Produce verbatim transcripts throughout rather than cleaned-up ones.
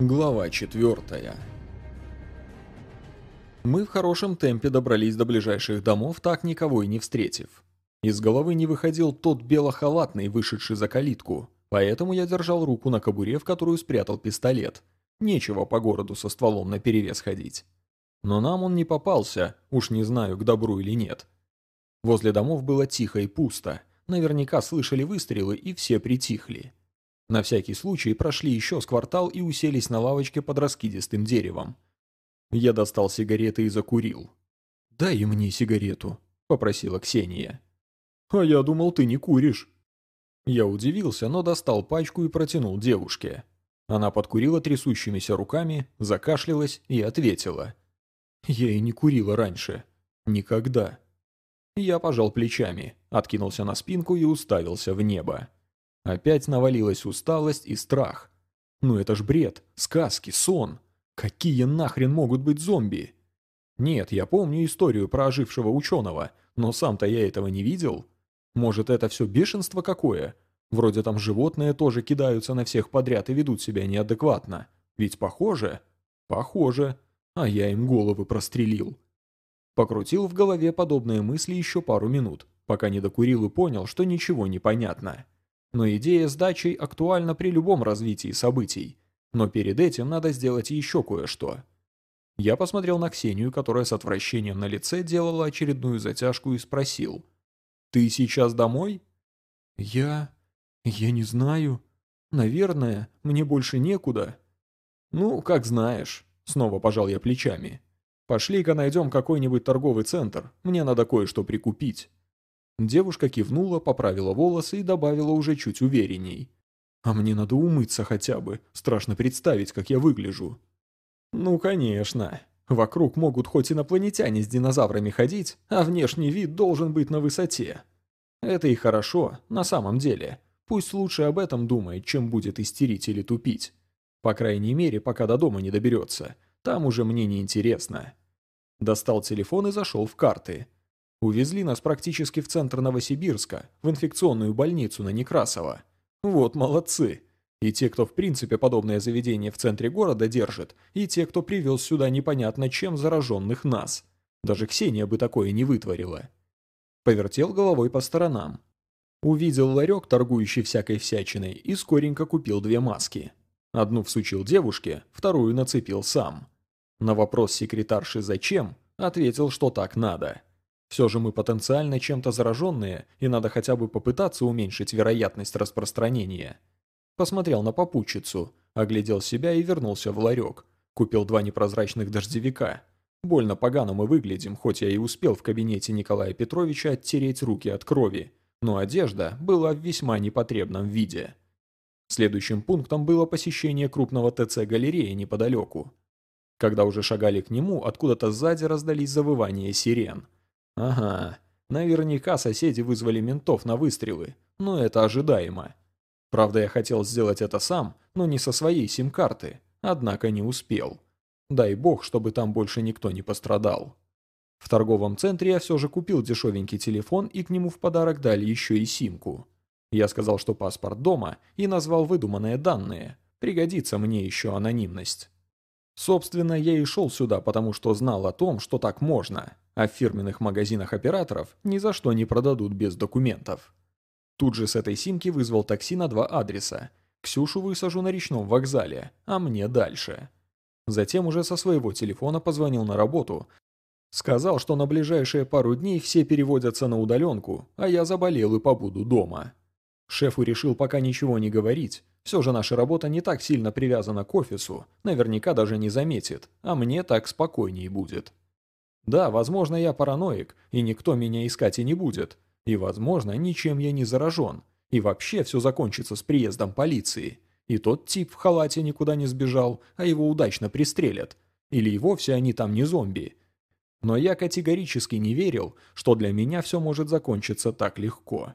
Глава четвертая. Мы в хорошем темпе добрались до ближайших домов, так никого и не встретив. Из головы не выходил тот белохалатный, вышедший за калитку, поэтому я держал руку на кобуре, в которую спрятал пистолет. Нечего по городу со стволом наперевес ходить. Но нам он не попался, уж не знаю, к добру или нет. Возле домов было тихо и пусто, наверняка слышали выстрелы и все притихли. На всякий случай прошли еще с квартал и уселись на лавочке под раскидистым деревом. Я достал сигареты и закурил. «Дай и мне сигарету», — попросила Ксения. «А я думал, ты не куришь». Я удивился, но достал пачку и протянул девушке. Она подкурила трясущимися руками, закашлялась и ответила. «Я и не курила раньше. Никогда». Я пожал плечами, откинулся на спинку и уставился в небо. Опять навалилась усталость и страх. Ну это ж бред, сказки, сон. Какие нахрен могут быть зомби? Нет, я помню историю про ожившего ученого, но сам-то я этого не видел. Может, это все бешенство какое? Вроде там животные тоже кидаются на всех подряд и ведут себя неадекватно. Ведь похоже? Похоже. А я им головы прострелил. Покрутил в голове подобные мысли еще пару минут, пока не докурил и понял, что ничего не понятно. Но идея с дачей актуальна при любом развитии событий. Но перед этим надо сделать еще кое-что. Я посмотрел на Ксению, которая с отвращением на лице делала очередную затяжку и спросил. «Ты сейчас домой?» «Я... я не знаю. Наверное, мне больше некуда». «Ну, как знаешь», — снова пожал я плечами. «Пошли-ка найдем какой-нибудь торговый центр, мне надо кое-что прикупить». Девушка кивнула, поправила волосы и добавила уже чуть уверенней. «А мне надо умыться хотя бы, страшно представить, как я выгляжу». «Ну, конечно. Вокруг могут хоть инопланетяне с динозаврами ходить, а внешний вид должен быть на высоте. Это и хорошо, на самом деле. Пусть лучше об этом думает, чем будет истерить или тупить. По крайней мере, пока до дома не доберется. Там уже мне не интересно». Достал телефон и зашел в карты. Увезли нас практически в центр Новосибирска, в инфекционную больницу на Некрасова. Вот молодцы. И те, кто в принципе подобное заведение в центре города держит, и те, кто привез сюда непонятно чем зараженных нас. Даже Ксения бы такое не вытворила. Повертел головой по сторонам. Увидел ларек, торгующий всякой всячиной, и скоренько купил две маски. Одну всучил девушке, вторую нацепил сам. На вопрос секретарши «зачем?» ответил, что так надо. Все же мы потенциально чем-то зараженные, и надо хотя бы попытаться уменьшить вероятность распространения. Посмотрел на попутчицу, оглядел себя и вернулся в ларек. Купил два непрозрачных дождевика. Больно погано мы выглядим, хоть я и успел в кабинете Николая Петровича оттереть руки от крови, но одежда была в весьма непотребном виде. Следующим пунктом было посещение крупного ТЦ-галереи неподалеку. Когда уже шагали к нему, откуда-то сзади раздались завывания сирен. Ага, наверняка соседи вызвали ментов на выстрелы, но это ожидаемо. Правда, я хотел сделать это сам, но не со своей сим-карты, однако не успел. Дай бог, чтобы там больше никто не пострадал. В торговом центре я все же купил дешевенький телефон, и к нему в подарок дали еще и симку. Я сказал, что паспорт дома, и назвал выдуманные данные. Пригодится мне еще анонимность. Собственно, я и шел сюда, потому что знал о том, что так можно, а в фирменных магазинах операторов ни за что не продадут без документов. Тут же с этой симки вызвал такси на два адреса. Ксюшу высажу на речном вокзале, а мне дальше. Затем уже со своего телефона позвонил на работу. Сказал, что на ближайшие пару дней все переводятся на удаленку, а я заболел и побуду дома. Шефу решил пока ничего не говорить. Все же наша работа не так сильно привязана к офису, наверняка даже не заметит, а мне так спокойнее будет. Да, возможно, я параноик, и никто меня искать и не будет. И, возможно, ничем я не заражен. И вообще все закончится с приездом полиции. И тот тип в халате никуда не сбежал, а его удачно пристрелят. Или и вовсе они там не зомби. Но я категорически не верил, что для меня все может закончиться так легко.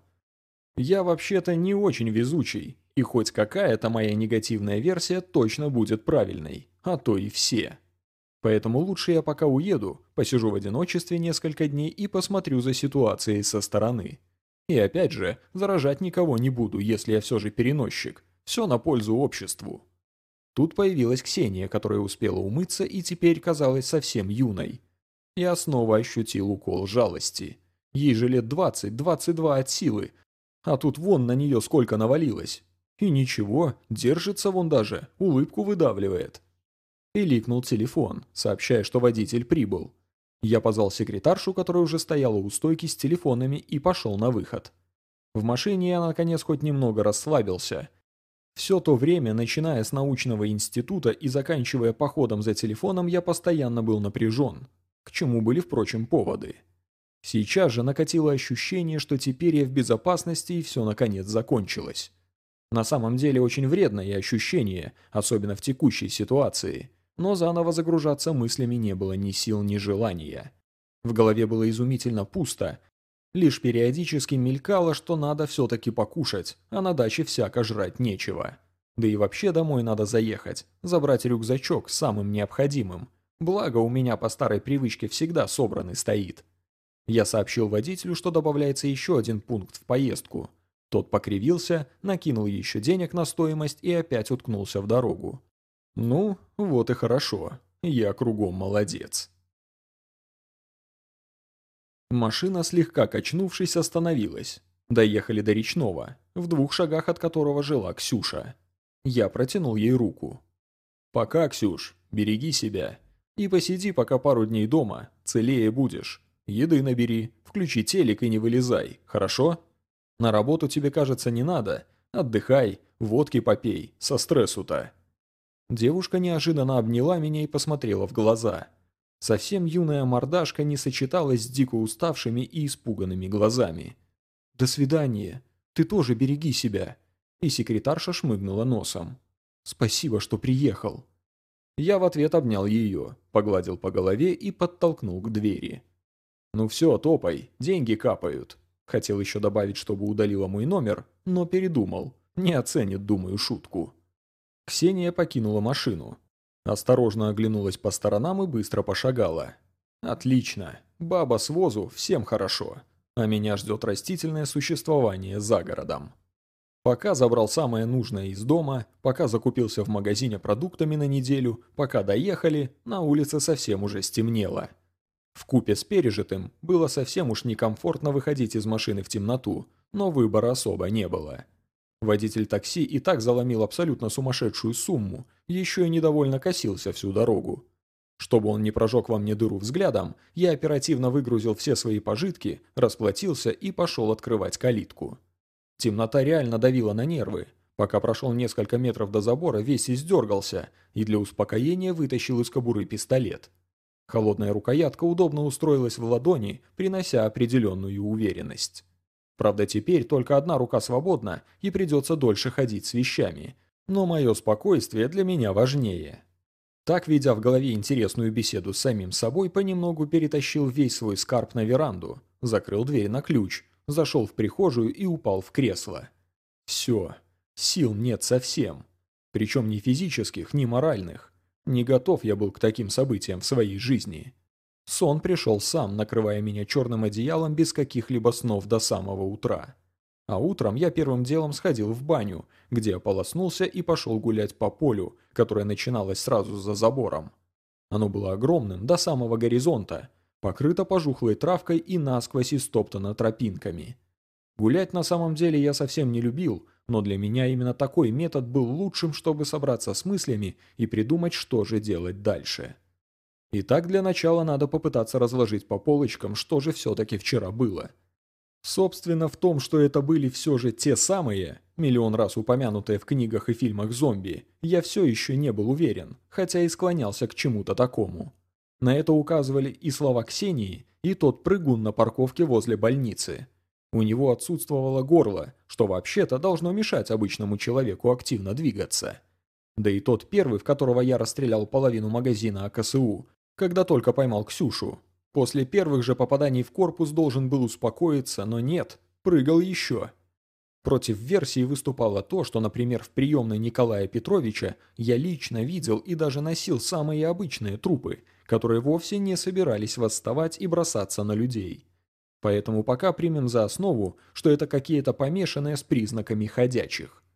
Я вообще-то не очень везучий, и хоть какая-то моя негативная версия точно будет правильной, а то и все. Поэтому лучше я пока уеду, посижу в одиночестве несколько дней и посмотрю за ситуацией со стороны. И опять же, заражать никого не буду, если я все же переносчик. Все на пользу обществу. Тут появилась Ксения, которая успела умыться и теперь казалась совсем юной. Я снова ощутил укол жалости. Ей же лет двадцать-двадцать два от силы, а тут вон на нее сколько навалилось. И ничего, держится вон даже, улыбку выдавливает. Пиликнул телефон, сообщая, что водитель прибыл. Я позвал секретаршу, которая уже стояла у стойки с телефонами, и пошел на выход. В машине я наконец хоть немного расслабился. Все то время, начиная с научного института и заканчивая походом за телефоном, я постоянно был напряжен, к чему были, впрочем, поводы. Сейчас же накатило ощущение, что теперь я в безопасности и все наконец закончилось. На самом деле очень вредное ощущение, особенно в текущей ситуации, но заново загружаться мыслями не было ни сил, ни желания. В голове было изумительно пусто, лишь периодически мелькало, что надо все-таки покушать, а на даче всяко жрать нечего. Да и вообще домой надо заехать, забрать рюкзачок с самым необходимым, благо у меня по старой привычке всегда собранный стоит. Я сообщил водителю, что добавляется еще один пункт в поездку. Тот покривился, накинул еще денег на стоимость и опять уткнулся в дорогу. Ну, вот и хорошо. Я кругом молодец. Машина, слегка качнувшись, остановилась. Доехали до Речного, в двух шагах от которого жила Ксюша. Я протянул ей руку. «Пока, Ксюш, береги себя. И посиди пока пару дней дома, целее будешь. Еды набери, включи телек и не вылезай, хорошо? На работу тебе, кажется, не надо. Отдыхай, водки попей, со стрессу-то». Девушка неожиданно обняла меня и посмотрела в глаза. Совсем юная мордашка не сочеталась с дико уставшими и испуганными глазами. «До свидания. Ты тоже береги себя». И секретарша шмыгнула носом. «Спасибо, что приехал». Я в ответ обнял ее, погладил по голове и подтолкнул к двери. «Ну все, топай, деньги капают». Хотел еще добавить, чтобы удалила мой номер, но передумал. Не оценит, думаю, шутку. Ксения покинула машину. Осторожно оглянулась по сторонам и быстро пошагала. «Отлично. Баба с возу, всем хорошо. А меня ждет растительное существование за городом». Пока забрал самое нужное из дома, пока закупился в магазине продуктами на неделю, пока доехали, на улице совсем уже стемнело. Вкупе с пережитым было совсем уж некомфортно выходить из машины в темноту, но выбора особо не было. Водитель такси и так заломил абсолютно сумасшедшую сумму, еще и недовольно косился всю дорогу. Чтобы он не прожег во мне дыру взглядом, я оперативно выгрузил все свои пожитки, расплатился и пошел открывать калитку. Темнота реально давила на нервы. Пока прошел несколько метров до забора, весь издергался и для успокоения вытащил из кобуры пистолет. Холодная рукоятка удобно устроилась в ладони, принося определенную уверенность. Правда, теперь только одна рука свободна и придется дольше ходить с вещами. Но мое спокойствие для меня важнее. Так, ведя в голове интересную беседу с самим собой, понемногу перетащил весь свой скарб на веранду, закрыл дверь на ключ, зашел в прихожую и упал в кресло. Все, сил нет совсем. Причем ни физических, ни моральных. Не готов я был к таким событиям в своей жизни. Сон пришел сам, накрывая меня черным одеялом без каких-либо снов до самого утра. А утром я первым делом сходил в баню, где ополоснулся и пошел гулять по полю, которое начиналось сразу за забором. Оно было огромным, до самого горизонта, покрыто пожухлой травкой и насквозь истоптано тропинками. Гулять на самом деле я совсем не любил, но для меня именно такой метод был лучшим, чтобы собраться с мыслями и придумать, что же делать дальше. Итак, для начала надо попытаться разложить по полочкам, что же все-таки вчера было. Собственно, в том, что это были все же те самые, миллион раз упомянутые в книгах и фильмах зомби, я все еще не был уверен, хотя и склонялся к чему-то такому. На это указывали и слова Ксении, и тот прыгун на парковке возле больницы. У него отсутствовало горло, что вообще-то должно мешать обычному человеку активно двигаться. Да и тот первый, в которого я расстрелял половину магазина А К С У, когда только поймал Ксюшу. После первых же попаданий в корпус должен был успокоиться, но нет, прыгал еще. Против версии выступало то, что, например, в приемной Николая Петровича я лично видел и даже носил самые обычные трупы, которые вовсе не собирались восставать и бросаться на людей. Поэтому пока примем за основу, что это какие-то помешанные с признаками ходячих.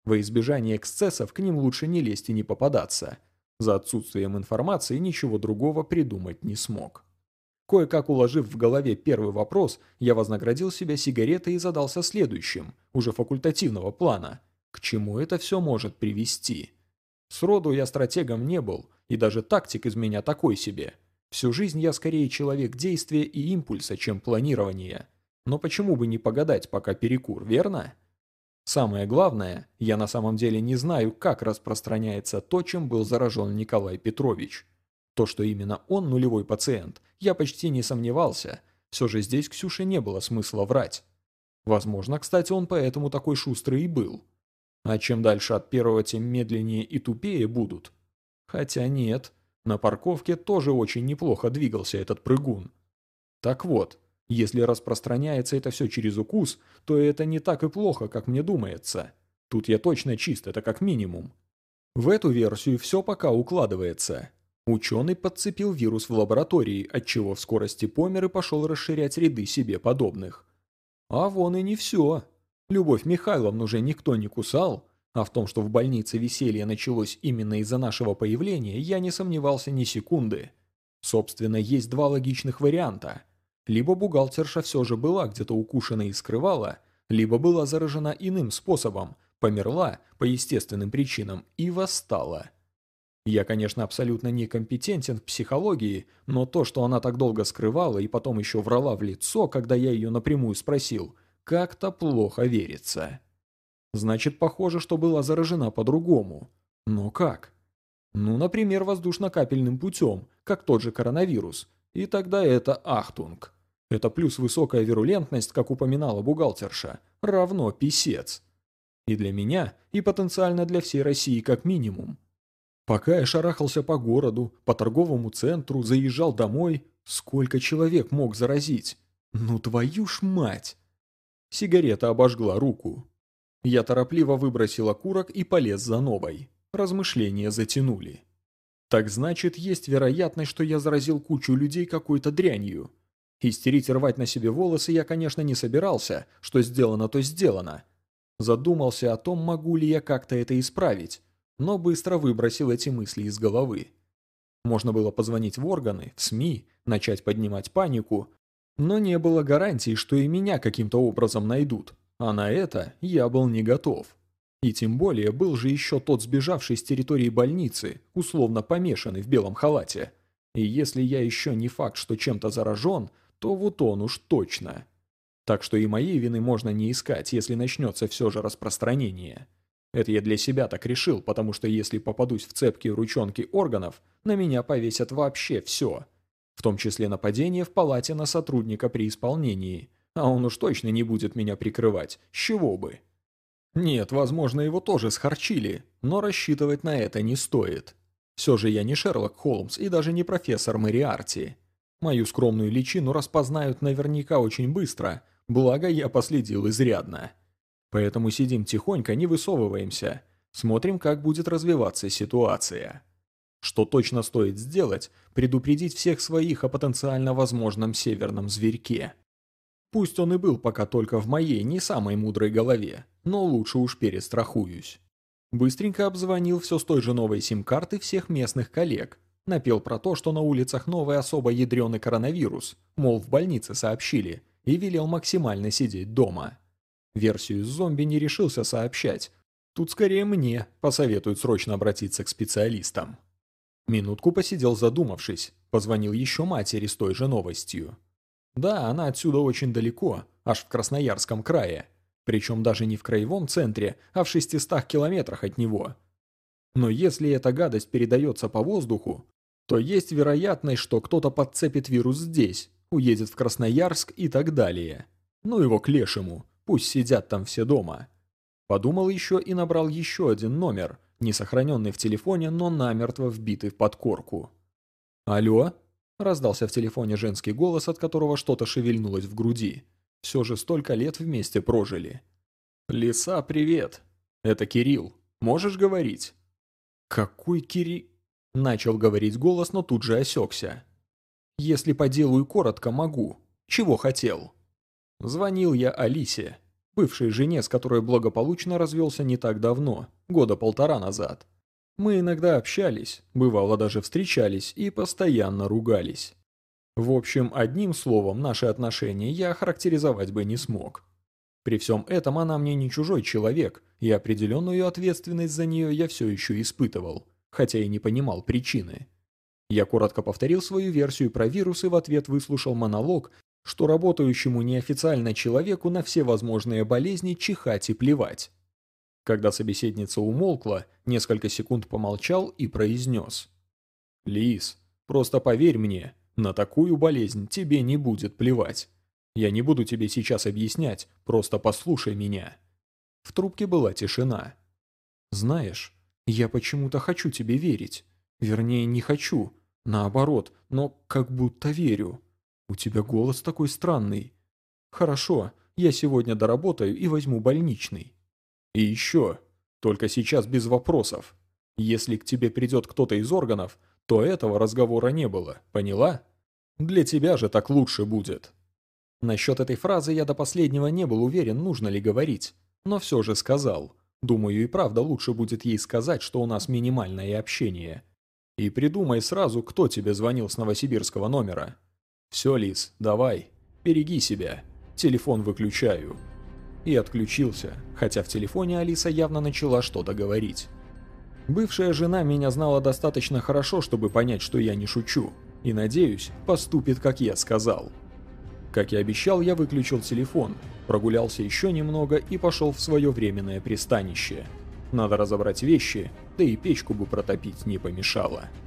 Во избежание эксцессов к ним лучше не лезть и не попадаться. За отсутствием информации ничего другого придумать не смог. Кое-как уложив в голове первый вопрос, я вознаградил себя сигаретой и задался следующим, уже факультативного плана. К чему это все может привести? Сроду я стратегом не был, и даже тактик из меня такой себе. Всю жизнь я скорее человек действия и импульса, чем планирования. Но почему бы не погадать, пока перекур, верно? Самое главное, я на самом деле не знаю, как распространяется то, чем был заражен Николай Петрович. То, что именно он нулевой пациент, я почти не сомневался. Все же здесь Ксюше не было смысла врать. Возможно, кстати, он поэтому такой шустрый и был. А чем дальше от первого, тем медленнее и тупее будут. Хотя нет, на парковке тоже очень неплохо двигался этот прыгун. Так вот, если распространяется это все через укус, то это не так и плохо, как мне думается. Тут я точно чист, это как минимум. В эту версию все пока укладывается. Ученый подцепил вирус в лаборатории, отчего в скорости помер и пошел расширять ряды себе подобных. А вон и не все. Любовь Михайловну уже никто не кусал, а в том, что в больнице веселье началось именно из-за нашего появления, я не сомневался ни секунды. Собственно, есть два логичных варианта. Либо бухгалтерша все же была где-то укушена и скрывала, либо была заражена иным способом, померла по естественным причинам и восстала. Я, конечно, абсолютно некомпетентен в психологии, но то, что она так долго скрывала и потом еще врала в лицо, когда я ее напрямую спросил, как-то плохо верится. Значит, похоже, что была заражена по-другому. Но как? Ну, например, воздушно-капельным путем, как тот же коронавирус. И тогда это ахтунг. Это плюс высокая вирулентность, как упоминала бухгалтерша, равно писец. И для меня, и потенциально для всей России как минимум. Пока я шарахался по городу, по торговому центру, заезжал домой, сколько человек мог заразить? Ну твою ж мать! Сигарета обожгла руку. Я торопливо выбросил окурок и полез за новой. Размышления затянули. Так значит, есть вероятность, что я заразил кучу людей какой-то дрянью. Истерить и рвать на себе волосы я, конечно, не собирался, что сделано, то сделано. Задумался о том, могу ли я как-то это исправить, но быстро выбросил эти мысли из головы. Можно было позвонить в органы, в СМИ, начать поднимать панику, но не было гарантии, что и меня каким-то образом найдут, а на это я был не готов. И тем более был же еще тот сбежавший с территории больницы, условно помешанный в белом халате. И если я еще не факт, что чем-то заражен, то вот он уж точно. Так что и моей вины можно не искать, если начнется все же распространение. Это я для себя так решил, потому что если попадусь в цепкие ручонки органов, на меня повесят вообще все. В том числе нападение в палате на сотрудника при исполнении. А он уж точно не будет меня прикрывать, с чего бы. Нет, возможно, его тоже схарчили, но рассчитывать на это не стоит. Все же я не Шерлок Холмс и даже не профессор Мориарти. Мою скромную личину распознают наверняка очень быстро, благо я последил изрядно. Поэтому сидим тихонько, не высовываемся, смотрим, как будет развиваться ситуация. Что точно стоит сделать, предупредить всех своих о потенциально возможном северном зверьке. Пусть он и был пока только в моей не самой мудрой голове, но лучше уж перестрахуюсь. Быстренько обзвонил все с той же новой сим-карты всех местных коллег. Напел про то, что на улицах новый особо ядреный коронавирус, мол, в больнице сообщили, и велел максимально сидеть дома. Версию с зомби не решился сообщать. Тут скорее мне посоветуют срочно обратиться к специалистам. Минутку посидел задумавшись, позвонил еще матери с той же новостью. Да, она отсюда очень далеко, аж в Красноярском крае. Причем даже не в краевом центре, а в шестистах километрах от него. Но если эта гадость передается по воздуху, то есть вероятность, что кто-то подцепит вирус здесь, уедет в Красноярск и так далее. Ну его к лешему, пусть сидят там все дома. Подумал еще и набрал еще один номер, не сохраненный в телефоне, но намертво вбитый в подкорку. «Алло?» – раздался в телефоне женский голос, от которого что-то шевельнулось в груди. Все же столько лет вместе прожили. «Лиса, привет! Это Кирилл. Можешь говорить?» «Какой Кири...» – начал говорить голос, но тут же осекся. «Если по делу и коротко, могу. Чего хотел?» Звонил я Алисе. бывшей жене, с которой благополучно развелся не так давно, года полтора назад. Мы иногда общались, бывало даже встречались и постоянно ругались. В общем, одним словом, наши отношения я охарактеризовать бы не смог. При всем этом она мне не чужой человек, и определенную ответственность за нее я все еще испытывал, хотя и не понимал причины. Я коротко повторил свою версию про вирус и в ответ выслушал монолог, что работающему неофициально человеку на все возможные болезни чихать и плевать. Когда собеседница умолкла, несколько секунд помолчал и произнес: «Лиз, просто поверь мне, на такую болезнь тебе не будет плевать. Я не буду тебе сейчас объяснять, просто послушай меня». В трубке была тишина. «Знаешь, я почему-то хочу тебе верить. Вернее, не хочу. Наоборот, но как будто верю. У тебя голос такой странный. Хорошо, я сегодня доработаю и возьму больничный. И еще, только сейчас без вопросов. Если к тебе придет кто-то из органов, то этого разговора не было, поняла? Для тебя же так лучше будет». Насчет этой фразы я до последнего не был уверен, нужно ли говорить, но все же сказал. Думаю, и правда лучше будет ей сказать, что у нас минимальное общение. И придумай сразу, кто тебе звонил с новосибирского номера. Все, Лиз, давай, береги себя. Телефон выключаю. И отключился, хотя в телефоне Алиса явно начала что-то говорить. Бывшая жена меня знала достаточно хорошо, чтобы понять, что я не шучу, и, надеюсь, поступит, как я сказал. Как и обещал, я выключил телефон, прогулялся еще немного и пошел в свое временное пристанище. Надо разобрать вещи, да и печку бы протопить не помешало.